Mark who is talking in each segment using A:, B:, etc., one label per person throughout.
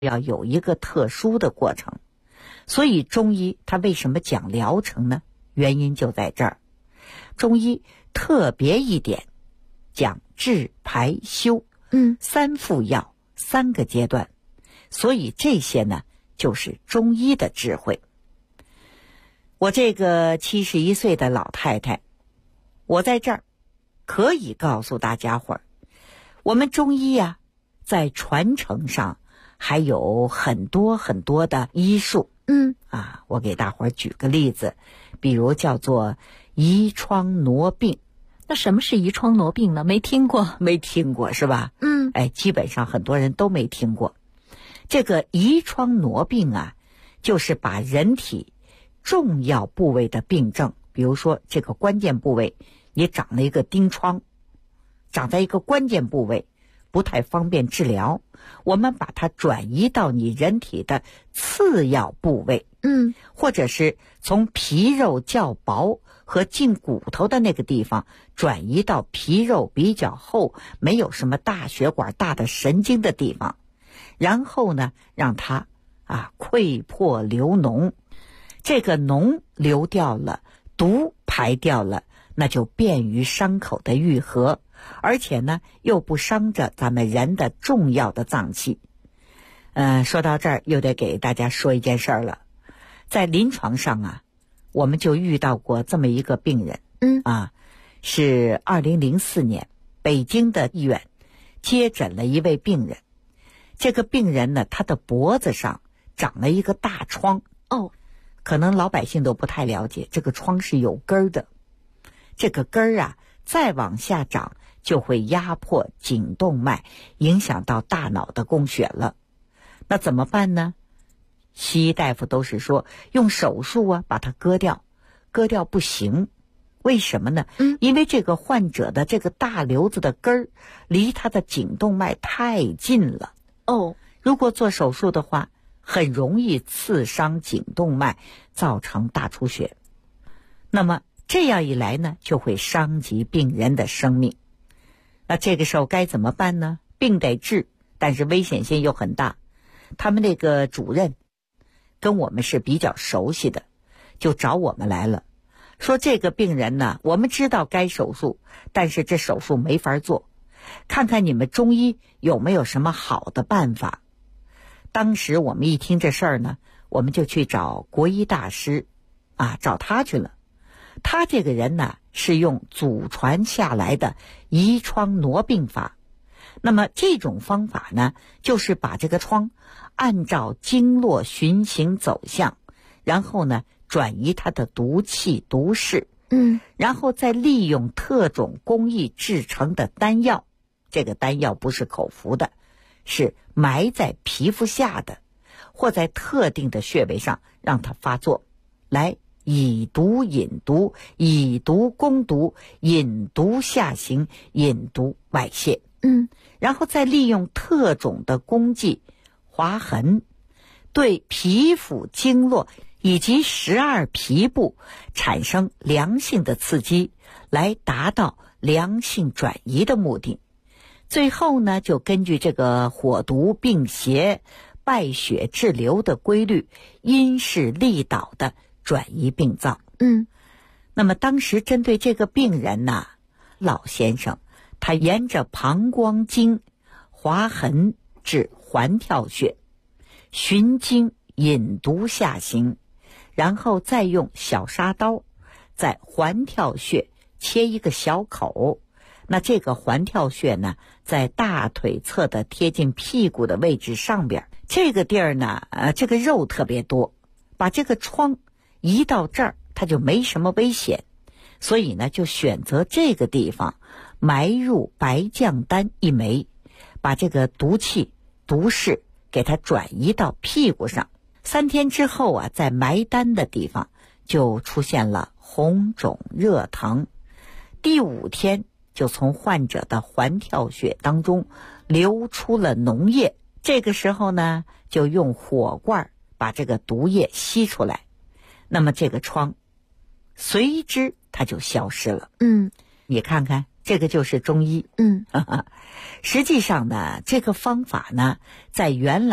A: 要有一个特殊的过程。所以中医它为什么讲疗程呢？原因就在这儿。中医特别一点讲治排休，三副药3个阶段，所以这些呢就是中医的智慧。我这个71岁的老太太，我在这儿可以告诉大家伙儿，我们中医呀，在传承上还有很多很多的医术。我给大伙儿举个例子，比如叫做移疮挪病。
B: 那什么是移疮挪病呢？没听过。
A: 没听过是吧？基本上很多人都没听过。这个移疮挪病啊，就是把人体重要部位的病症，比如说这个关键部位也长了一个钉疮，长在一个关键部位不太方便治疗，我们把它转移到你人体的次要部位，或者是从皮肉较薄和近骨头的那个地方转移到皮肉比较厚，没有什么大血管大的神经的地方，然后呢让它溃破流脓，这个脓流掉了，毒排掉了，那就便于伤口的愈合，而且呢又不伤着咱们人的重要的脏器。说到这儿又得给大家说一件事儿了。在临床上我们就遇到过这么一个病人，是2004年北京的医院接诊了一位病人。这个病人呢，他的脖子上长了一个大疮。可能老百姓都不太了解，这个疮是有根儿的，这个根儿再往下长就会压迫颈动脉，影响到大脑的供血了。那怎么办呢？西医大夫都是说用手术把它割掉，割掉不行。为什么呢？因为这个患者的这个大瘤子的根儿离他的颈动脉太近了。如果做手术的话，很容易刺伤颈动脉，造成大出血。那么这样一来呢，就会伤及病人的生命。那这个时候该怎么办呢？病得治，但是危险性又很大。他们那个主任跟我们是比较熟悉的，就找我们来了，说这个病人呢，我们知道该手术，但是这手术没法做，看看你们中医有没有什么好的办法。当时我们一听这事儿呢，我们就去找国医大师找他去了。他这个人呢，是用祖传下来的移疮挪病法。那么这种方法呢，就是把这个疮按照经络循行走向，然后呢转移它的毒气毒势，然后再利用特种工艺制成的丹药，这个丹药不是口服的，是埋在皮肤下的，或在特定的穴位上让它发作，来以毒引毒，以毒攻毒，引毒下行，引毒外泄。然后再利用特种的攻剂划痕，对皮肤经络以及12皮部产生良性的刺激，来达到良性转移的目的。最后呢，就根据这个火毒病邪败血滞留的规律，因势利导的转移病灶。那么当时针对这个病人老先生他沿着膀胱经划痕至环跳穴，循经引毒下行，然后再用小沙刀在环跳穴切一个小口。那这个环跳穴呢，在大腿侧的贴近屁股的位置上边，这个地儿呢这个肉特别多，把这个疮移到这儿它就没什么危险，所以呢就选择这个地方埋入白降丹1枚，把这个毒气毒势给它转移到屁股上。3天之后在埋丹的地方就出现了红肿热疼。第5天就从患者的环跳穴当中流出了脓液，这个时候呢就用火罐把这个毒液吸出来，那么这个疮随之它就消失了。你看看，这个就是中医。实际上呢，这个方法呢，在原来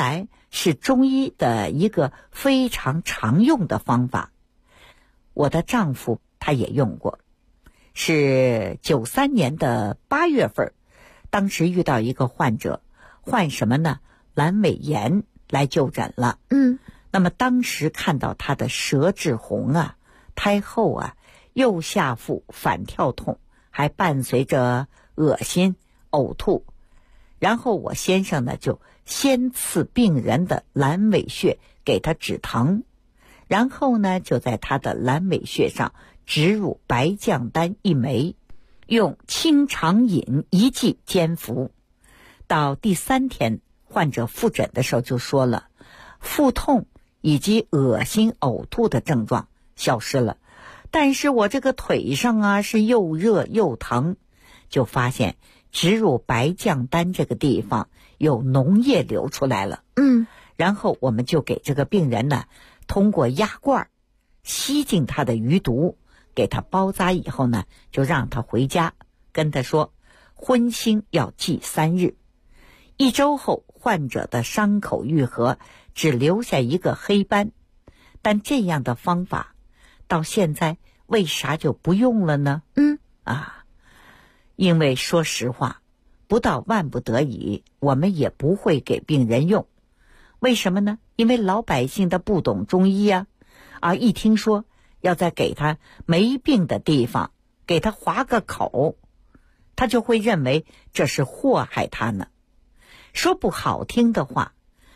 A: 是中医的一个非常常用的方法。我的丈夫他也用过，是93年的8月份，当时遇到一个患者，患什么呢？阑尾炎来就诊了。那么当时看到他的舌质红啊，苔厚啊，右下腹反跳痛，还伴随着恶心、呕吐。然后我先生呢就先刺病人的阑尾穴给他止疼，然后呢就在他的阑尾穴上植入白降丹1枚，用清肠饮1剂煎服。到第3天患者复诊的时候就说了，腹痛以及恶心呕吐的症状消失了，但是我这个腿上啊是又热又疼，就发现植入白降丹这个地方有脓液流出来了。然后我们就给这个病人呢通过压罐吸进他的余毒，给他包扎以后呢就让他回家，跟他说荤腥要忌3日。1周后患者的伤口愈合，只留下一个黑斑。但这样的方法到现在为啥就不用了呢？因为说实话，不到万不得已，我们也不会给病人用。为什么呢？因为老百姓他不懂中医啊，一听说要在给他没病的地方给他划个口，他就会认为这是祸害他呢。说不好听的话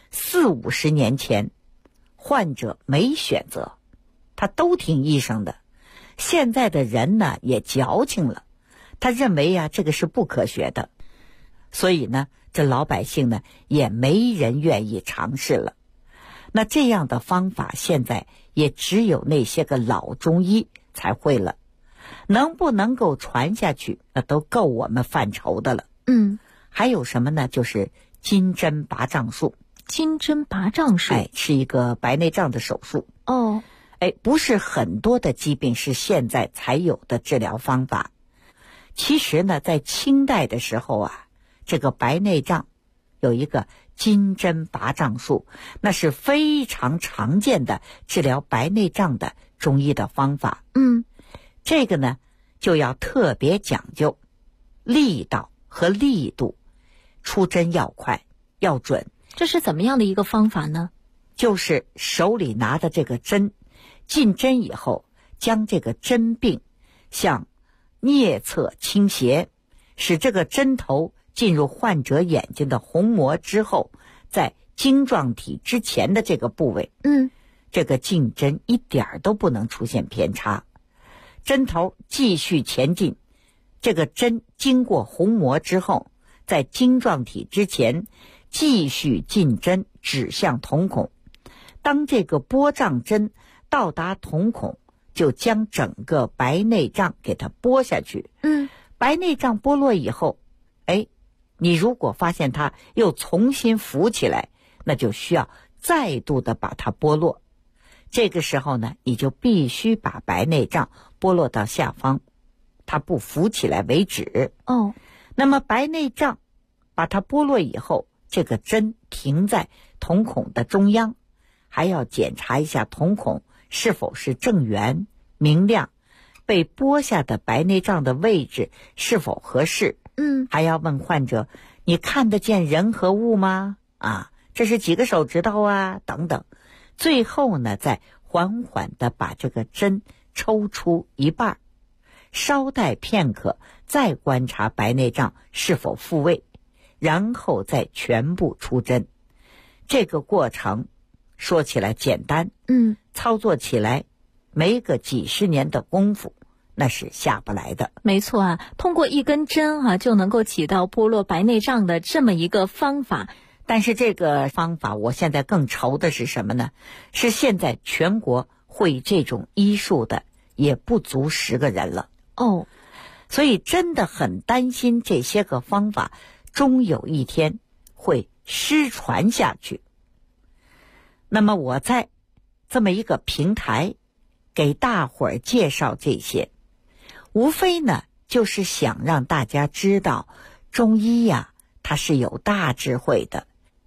A: ，40、50年前患者没选择，他都听医生的。现在的人呢也矫情了，他认为啊这个是不科学的，所以呢这老百姓呢也没人愿意尝试了。那这样的方法现在也只有那些个老中医才会了，能不能够传下去那都够我们犯愁的了。还有什么呢？就是金针拔杖术。
B: 金针拔杖术，
A: 是一个白内障的手术。不是很多的疾病是现在才有的治疗方法。其实呢，在清代的时候啊，这个白内障有一个金针拔杖术，那是非常常见的治疗白内障的中医的方法。这个呢就要特别讲究力道和力度，出针要快要准。
B: 这是怎么样的一个方法呢？
A: 就是手里拿的这个针，进针以后将这个针柄向颞侧倾斜，使这个针头进入患者眼睛的虹膜之后，在晶状体之前的这个部位，这个进针一点都不能出现偏差。针头继续前进，这个针经过虹膜之后，在晶状体之前继续进针指向瞳孔。当这个拨杖针到达瞳孔，就将整个白内障给它拨下去。白内障剥落以后，你如果发现它又重新浮起来，那就需要再度的把它剥落。这个时候呢，你就必须把白内障剥落到下方，它不浮起来为止。那么白内障把它剥落以后，这个针停在瞳孔的中央，还要检查一下瞳孔是否是正圆明亮，被剥下的白内障的位置是否合适。还要问患者，你看得见人和物吗？这是几个手指头啊？等等。最后呢，再缓缓地把这个针抽出一半，稍待片刻，再观察白内障是否复位，然后再全部出针。这个过程说起来简单，操作起来没个几十年的功夫，那是下不来的。
B: 没错啊，通过一根针就能够起到剥落白内障的这么一个方法。
A: 但是这个方法我现在更愁的是什么呢？是现在全国会这种医术的也不足10个人了。所以真的很担心这些个方法终有一天会失传下去。那么我在这么一个平台给大伙儿介绍这些，无非呢就是想让大家知道中医呀，它是有大智慧的。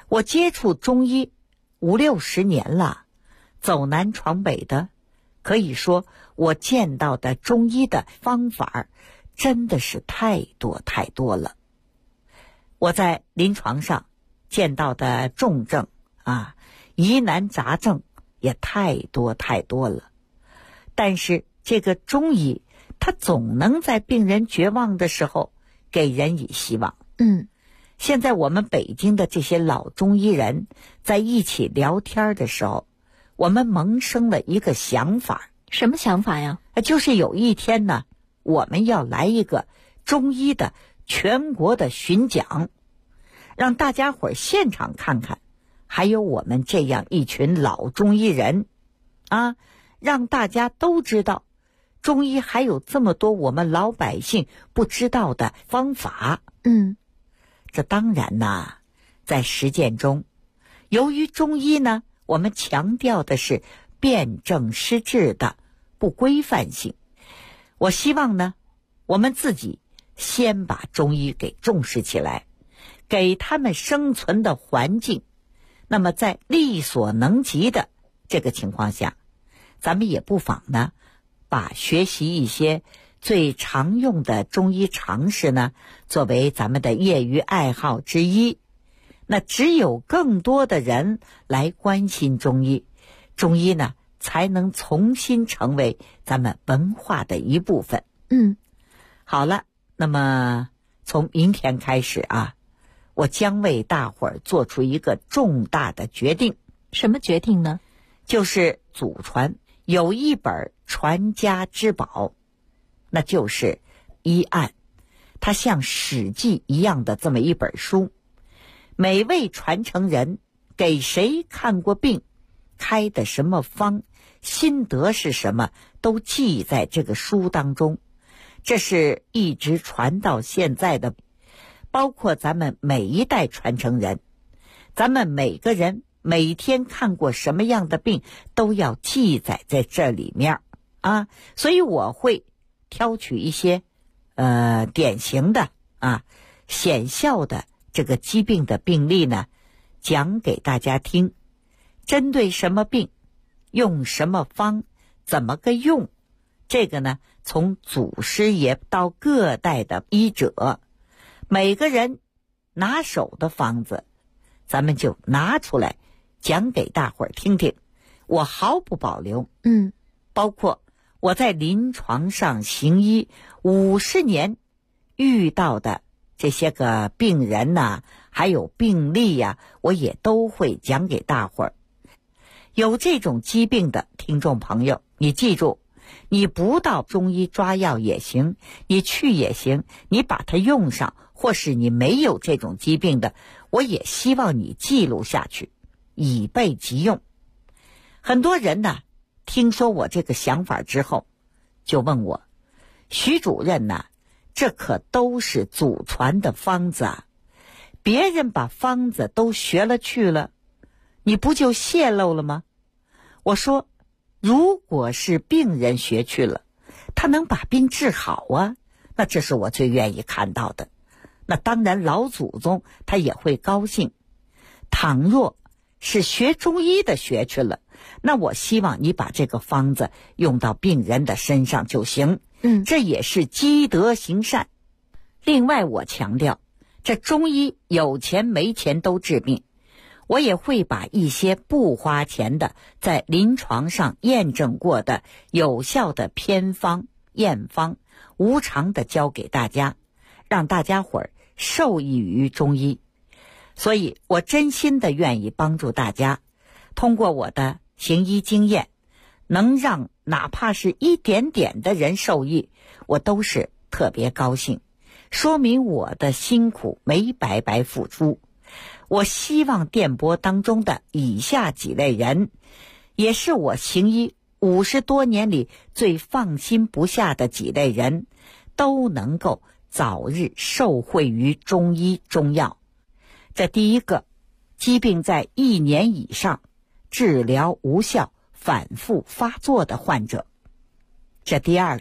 A: 我接触中医5、60年了，走南闯北的，可以说我见到的中医的方法真的是太多太多了。我在临床上见到的重症疑难杂症也太多太多了。但是这个中医它总能在病人绝望的时候给人以希望。现在我们北京的这些老中医人在一起聊天的时候，我们萌生了一个想法。
B: 什么想法呀？
A: 就是有一天呢，我们要来一个中医的全国的巡讲，让大家伙现场看看，还有我们这样一群老中医人让大家都知道中医还有这么多我们老百姓不知道的方法。这当然在实践中，由于中医呢，我们强调的是辩证施治的不规范性。我希望呢，我们自己先把中医给重视起来，给他们生存的环境。那么在力所能及的这个情况下，咱们也不妨呢，把学习一些最常用的中医常识呢，作为咱们的业余爱好之一。那只有更多的人来关心中医，中医呢才能重新成为咱们文化的一部分。好了，那么从明天开始我将为大伙儿做出一个重大的决定。
B: 什么决定呢？
A: 就是祖传有一本传家之宝，那就是医案。它像史记一样的这么一本书，每位传承人给谁看过病，开的什么方，心得是什么，都记在这个书当中。这是一直传到现在的，包括咱们每一代传承人，咱们每个人每天看过什么样的病都要记载在这里面所以我会挑取一些典型的显效的这个疾病的病例呢，讲给大家听。针对什么病用什么方，怎么个用，这个呢，从祖师爷到各代的医者，每个人拿手的方子，咱们就拿出来讲给大伙儿听听。我毫不保留包括我在临床上行医50年遇到的这些个病人还有病例我也都会讲给大伙儿。有这种疾病的听众朋友，你记住，你不到中医抓药也行，你去也行，你把它用上，或是你没有这种疾病的，我也希望你记录下去，以备急用。很多人听说我这个想法之后，就问我，徐主任这可都是祖传的方子别人把方子都学了去了，你不就泄露了吗？我说，如果是病人学去了，他能把病治好那这是我最愿意看到的。那当然老祖宗他也会高兴。倘若是学中医的学去了，那我希望你把这个方子用到病人的身上就行。这也是积德行善。另外我强调，这中医有钱没钱都治病，我也会把一些不花钱的，在临床上验证过的有效的偏方、验方，无偿的教给大家，让大家伙儿受益于中医。所以我真心的愿意帮助大家，通过我的行医经验，能让哪怕是一点点的人受益，我都是特别高兴，说明我的辛苦没白白付出。我希望电波当中的以下几类人，也是我行医50多年里最放心不下的几类人，都能够早日受惠于中医中药。这第一个，疾病在1年以上，治疗无效，反复发作的患者。这第二个，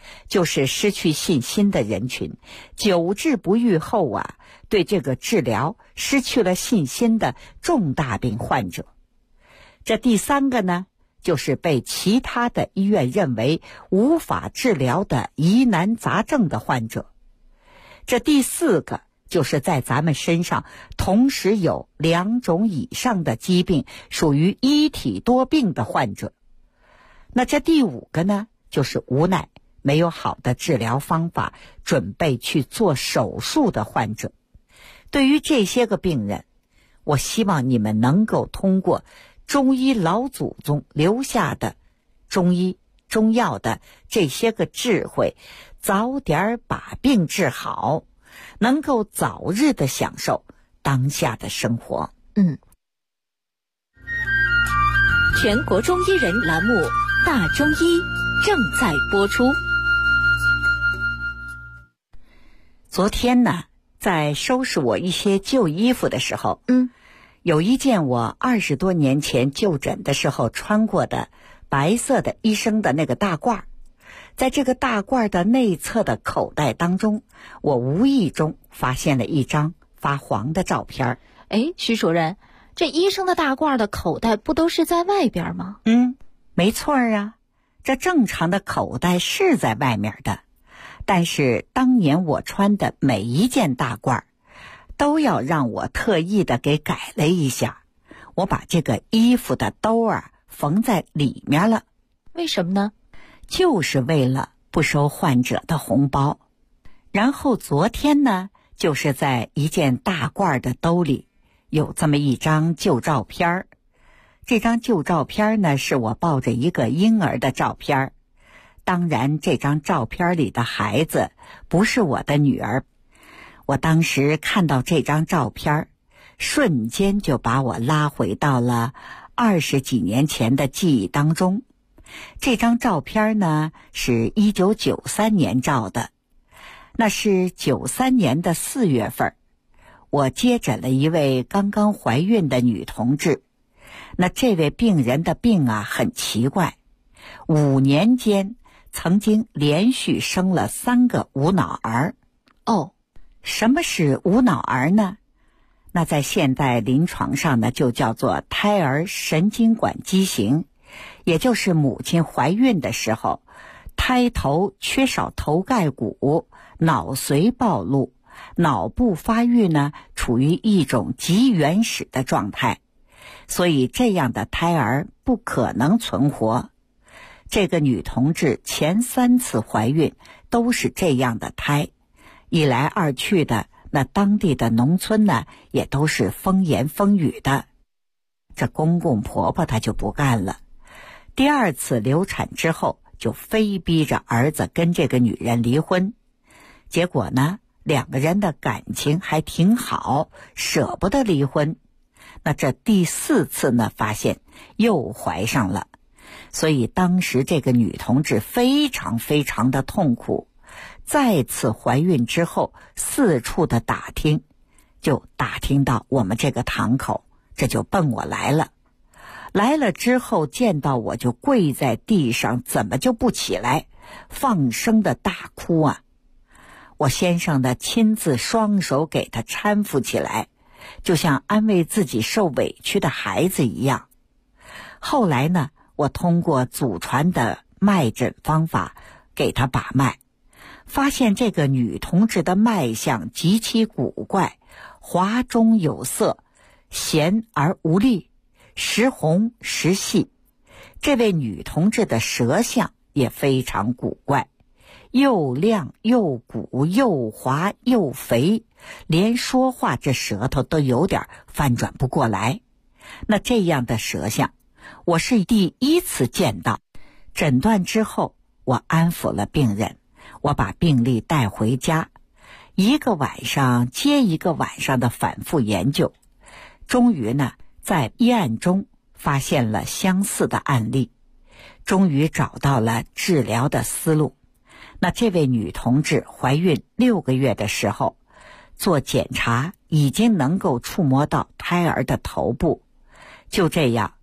A: 就是失去信心的人群，久治不愈后啊，对这个治疗失去了信心的重大病患者。这第三个呢，就是被其他的医院认为无法治疗的疑难杂症的患者。这第四个，就是在咱们身上同时有2种以上的疾病，属于一体多病的患者。那这第五个呢，就是无奈没有好的治疗方法，准备去做手术的患者。对于这些个病人，我希望你们能够通过中医老祖宗留下的中医中药的这些个智慧，早点把病治好，能够早日的享受当下的生活。
B: 全国中医人栏目《大中医》正在播出。
A: 昨天呢，在收拾我一些旧衣服的时候，有一件我20多年前就诊的时候穿过的白色的医生的那个大褂，在这个大褂的内侧的口袋当中，我无意中发现了一张发黄的照片。
B: 徐主任，这医生的大褂的口袋不都是在外边吗？
A: 没错啊，这正常的口袋是在外面的，但是当年我穿的每一件大褂都要让我特意的给改了一下，我把这个衣服的兜缝在里面了。
B: 为什么呢？
A: 就是为了不收患者的红包。然后昨天呢，就是在一件大褂的兜里有这么一张旧照片。这张旧照片呢，是我抱着一个婴儿的照片。当然这张照片里的孩子不是我的女儿。我当时看到这张照片，瞬间就把我拉回到了20几年前的记忆当中。这张照片呢，是1993年照的。那是93年的4月份，我接诊了一位刚刚怀孕的女同志。那这位病人的病很奇怪，5年间曾经连续生了3个无脑儿。什么是无脑儿呢？那在现代临床上呢，就叫做胎儿神经管畸形，也就是母亲怀孕的时候，胎头缺少头盖骨，脑髓暴露，脑部发育呢处于一种极原始的状态，所以这样的胎儿不可能存活。这个女同志前3次怀孕都是这样的胎，一来二去的，那当地的农村呢也都是风言风语的。这公公婆婆她就不干了，第2次流产之后就非逼着儿子跟这个女人离婚。结果呢，2个人的感情还挺好，舍不得离婚。那这第4次呢，发现又怀上了，所以当时这个女同志非常非常的痛苦。再次怀孕之后，四处的打听，就打听到我们这个堂口，这就奔我来了。来了之后见到我就跪在地上，怎么就不起来，放声的大哭啊！我先生的亲自双手给他搀扶起来，就像安慰自己受委屈的孩子一样。后来呢，我通过祖传的脉诊方法给他把脉，发现这个女同志的脉象极其古怪，滑中有色，弦而无力，时红时细。这位女同志的舌象也非常古怪，又亮又鼓又滑又肥，连说话这舌头都有点翻转不过来。那这样的舌象我是第1次见到。诊断之后，我安抚了病人，我把病例带回家，一个晚上接一个晚上的反复研究，终于呢，在医案中发现了相似的案例，终于找到了治疗的思路。那这位女同志怀孕6个月的时候，做检查已经能够触摸到胎儿的头部，就这样，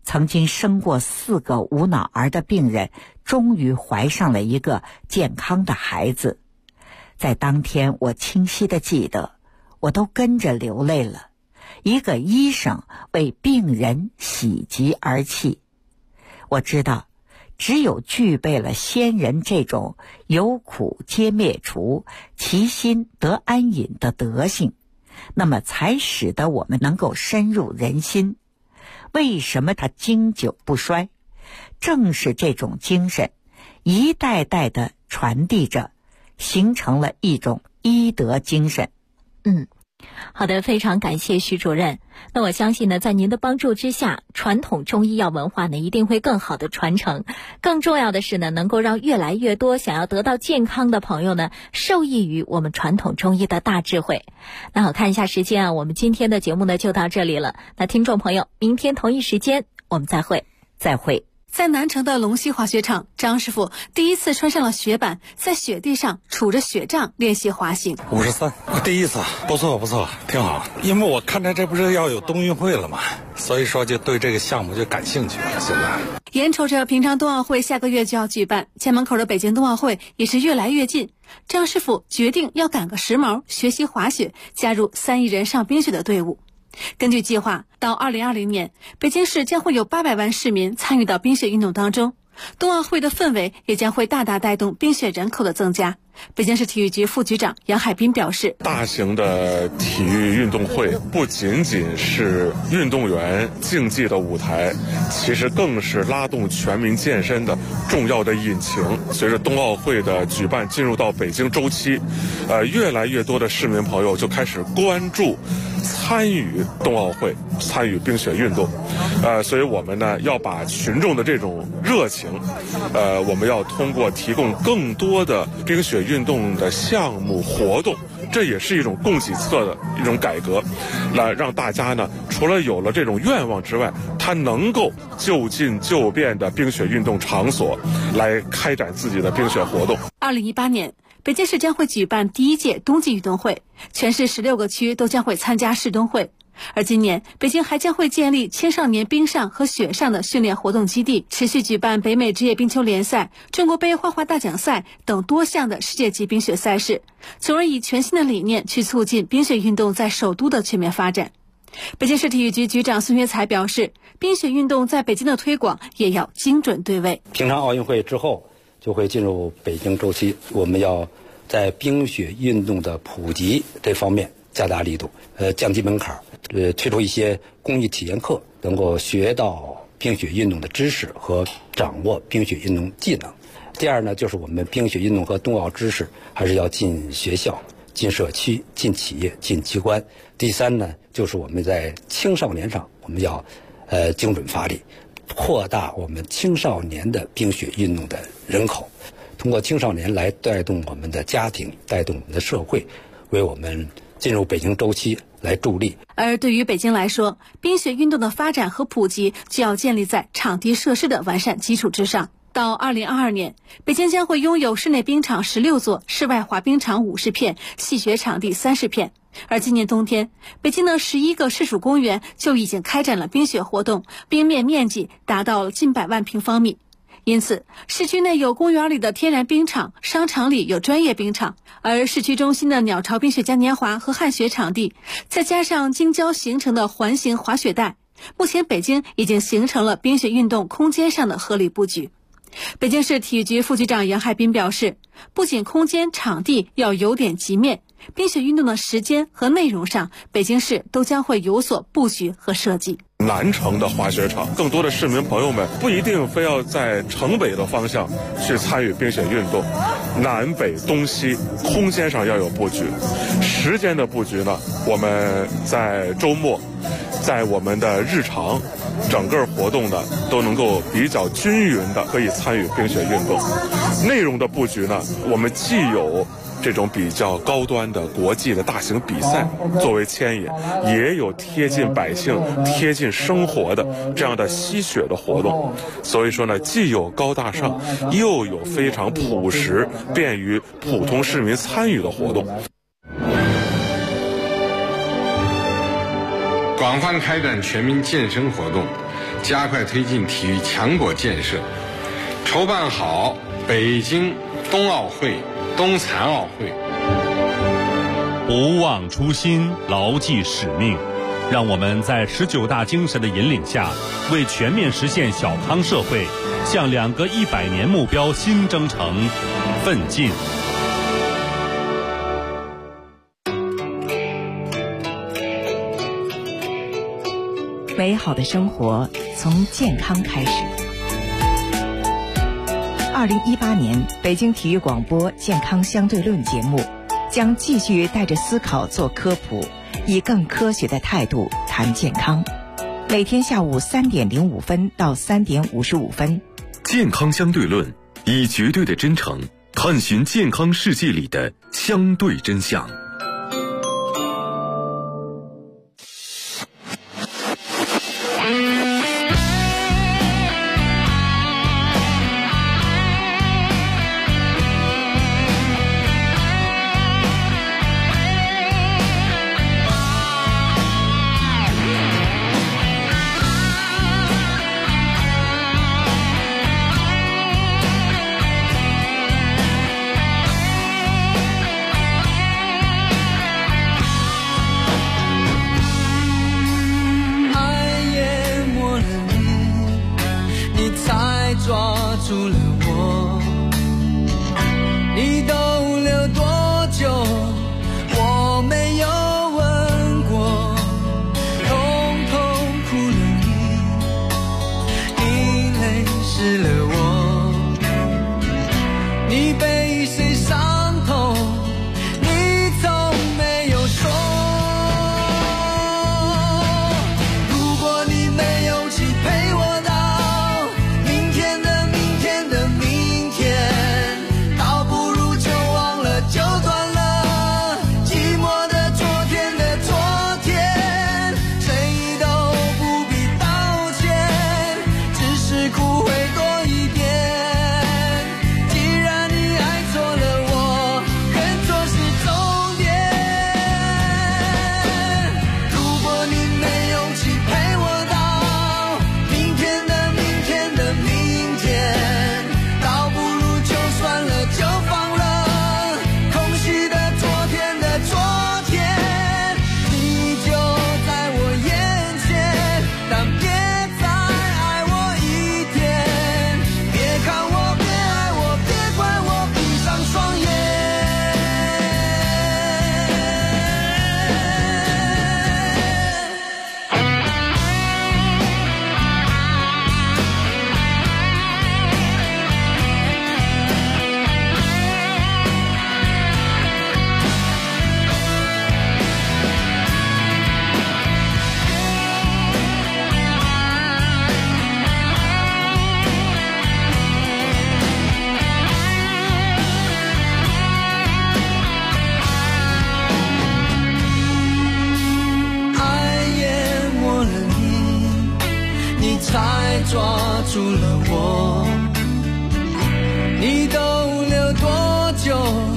A: 曾经生过4个无脑儿的病人，终于怀上了一个健康的孩子。在当天，我清晰地记得，我都跟着流泪了。一个医生为病人喜极而泣。我知道，只有具备了先人这种有苦皆灭除，其心得安隐的德性，那么才使得我们能够深入人心。为什么它经久不衰？正是这种精神一代代的传递着，形成了一种医德精神。
B: 好的，非常感谢徐主任。那我相信呢，在您的帮助之下，传统中医药文化呢一定会更好的传承。更重要的是呢，能够让越来越多想要得到健康的朋友呢，受益于我们传统中医的大智慧。那好，看一下时间啊，我们今天的节目呢就到这里了。那听众朋友，明天同一时间我们再会。
C: 在南城的龙溪滑雪场，张师傅第一次穿上了雪板，在雪地上杵着雪杖练习滑行。
D: 53，第一次，不错，挺好。因为我看着这不是要有冬运会了嘛，所以说就对这个项目就感兴趣了。现在
C: 眼瞅着平昌冬奥会下个月就要举办，家门口的北京冬奥会也是越来越近。张师傅决定要赶个时髦，学习滑雪，加入3亿人上冰雪的队伍。根据计划，到2020年，北京市将会有800万市民参与到冰雪运动当中，冬奥会的氛围也将会大大带动冰雪人口的增加。北京市体育局副局长杨海滨表示，
E: 大型的体育运动会不仅仅是运动员竞技的舞台，其实更是拉动全民健身的重要的引擎。随着冬奥会的举办进入到北京周期，越来越多的市民朋友就开始关注参与冬奥会，参与冰雪运动。所以我们呢要把群众的这种热情，我们要通过提供更多的冰雪运动的项目活动，这也是一种供给侧的一种改革，来让大家呢除了有了这种愿望之外，他能够就近就便的冰雪运动场所来开展自己的冰雪活动。
C: 2018年，北京市将会举办第1届冬季运动会，全市16个区都将会参加市冬会。而今年，北京还将会建立青少年冰上和雪上的训练活动基地，持续举办北美职业冰球联赛、中国杯花滑大奖赛等多项的世界级冰雪赛事，从而以全新的理念去促进冰雪运动在首都的全面发展。北京市体育局局长孙学才表示，冰雪运动在北京的推广也要精准对位。
F: 平昌奥运会之后就会进入北京周期，我们要在冰雪运动的普及这方面加大力度，降低门槛，推出一些公益体验课，能够学到冰雪运动的知识和掌握冰雪运动技能。第二呢，就是我们冰雪运动和冬奥知识还是要进学校、进社区、进企业、进机关。第三呢，就是我们在青少年上，我们要精准发力，扩大我们青少年的冰雪运动的人口，通过青少年来带动我们的家庭，带动我们的社会，为我们进入北京周期来助力。
C: 而对于北京来说，冰雪运动的发展和普及就要建立在场地设施的完善基础之上。到2022年，北京将会拥有室内冰场16座、室外滑冰场50片、戏雪场地30片。而今年冬天，北京的11个市属公园就已经开展了冰雪活动，冰面面积达到了近100万平方米。因此，市区内有公园里的天然冰场，商场里有专业冰场，而市区中心的鸟巢冰雪嘉年华和旱雪场地，再加上京郊形成的环形滑雪带，目前北京已经形成了冰雪运动空间上的合理布局。北京市体育局副局长杨海滨表示，不仅空间场地要有点极面，冰雪运动的时间和内容上，北京市都将会有所布局和设计。
E: 南城的滑雪场，更多的市民朋友们不一定非要在城北的方向去参与冰雪运动，南北东西空间上要有布局。时间的布局呢，我们在周末，在我们的日常整个活动呢都能够比较均匀的可以参与冰雪运动。内容的布局呢，我们既有这种比较高端的国际的大型比赛作为牵引，也有贴近百姓、贴近生活的这样的吸雪的活动。所以说呢，既有高大上，又有非常朴实、便于普通市民参与的活动。
G: 高广泛开展全民健身活动，加快推进体育强国建设，筹办好北京冬奥会、冬残奥会。
H: 不忘初心，牢记使命，让我们在19大精神的引领下，为全面实现小康社会，向2个100年目标新征程奋进。
I: 美好的生活从健康开始。2018年北京体育广播健康相对论节目将继续带着思考做科普，以更科学的态度谈健康。每天下午3点05分到3点55分，
J: 健康相对论，以绝对的真诚探寻健康世界里的相对真相。
K: 才抓住了我，你逗留多久？